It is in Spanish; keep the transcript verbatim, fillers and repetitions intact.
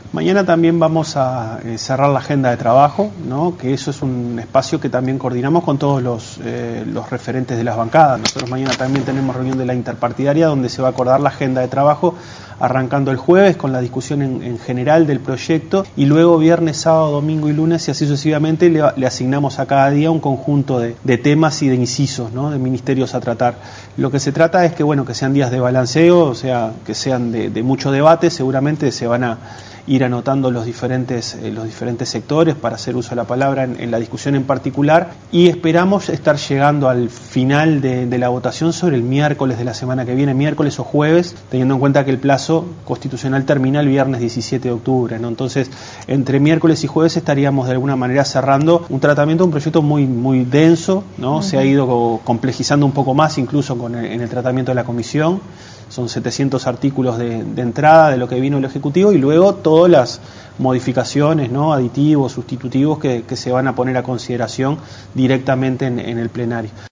Mañana también vamos a eh, cerrar la agenda de trabajo, ¿no? Que eso es un espacio que también coordinamos con todos los, eh, los referentes de las bancadas. Nosotros mañana también tenemos reunión de la interpartidaria donde se va a acordar la agenda de trabajo, arrancando el jueves con la discusión en, en general del proyecto, y luego viernes, sábado, domingo y lunes y así sucesivamente le, le asignamos a cada día un conjunto de, de temas y de incisos, ¿no? De ministerios a tratar. Lo que se trata es que, bueno, que sean días de balanceo, o sea, que sean de, de mucho debate. Seguramente se van a ir anotando los diferentes, eh, los diferentes sectores para hacer uso de la palabra en, en la discusión en particular, y esperamos estar llegando al final de, de la votación sobre el miércoles de la semana que viene, miércoles o jueves, teniendo en cuenta que el plazo constitucional termina el viernes diecisiete de octubre, ¿no? Entonces, entre miércoles y jueves estaríamos de alguna manera cerrando un tratamiento, un proyecto muy, muy denso, ¿no? Uh-huh. Se ha ido complejizando un poco más incluso con el, en el tratamiento de la comisión. Son setecientos artículos de, de entrada de lo que vino el Ejecutivo, y luego todas las modificaciones, ¿no? Aditivos, sustitutivos que, que se van a poner a consideración directamente en, en el plenario.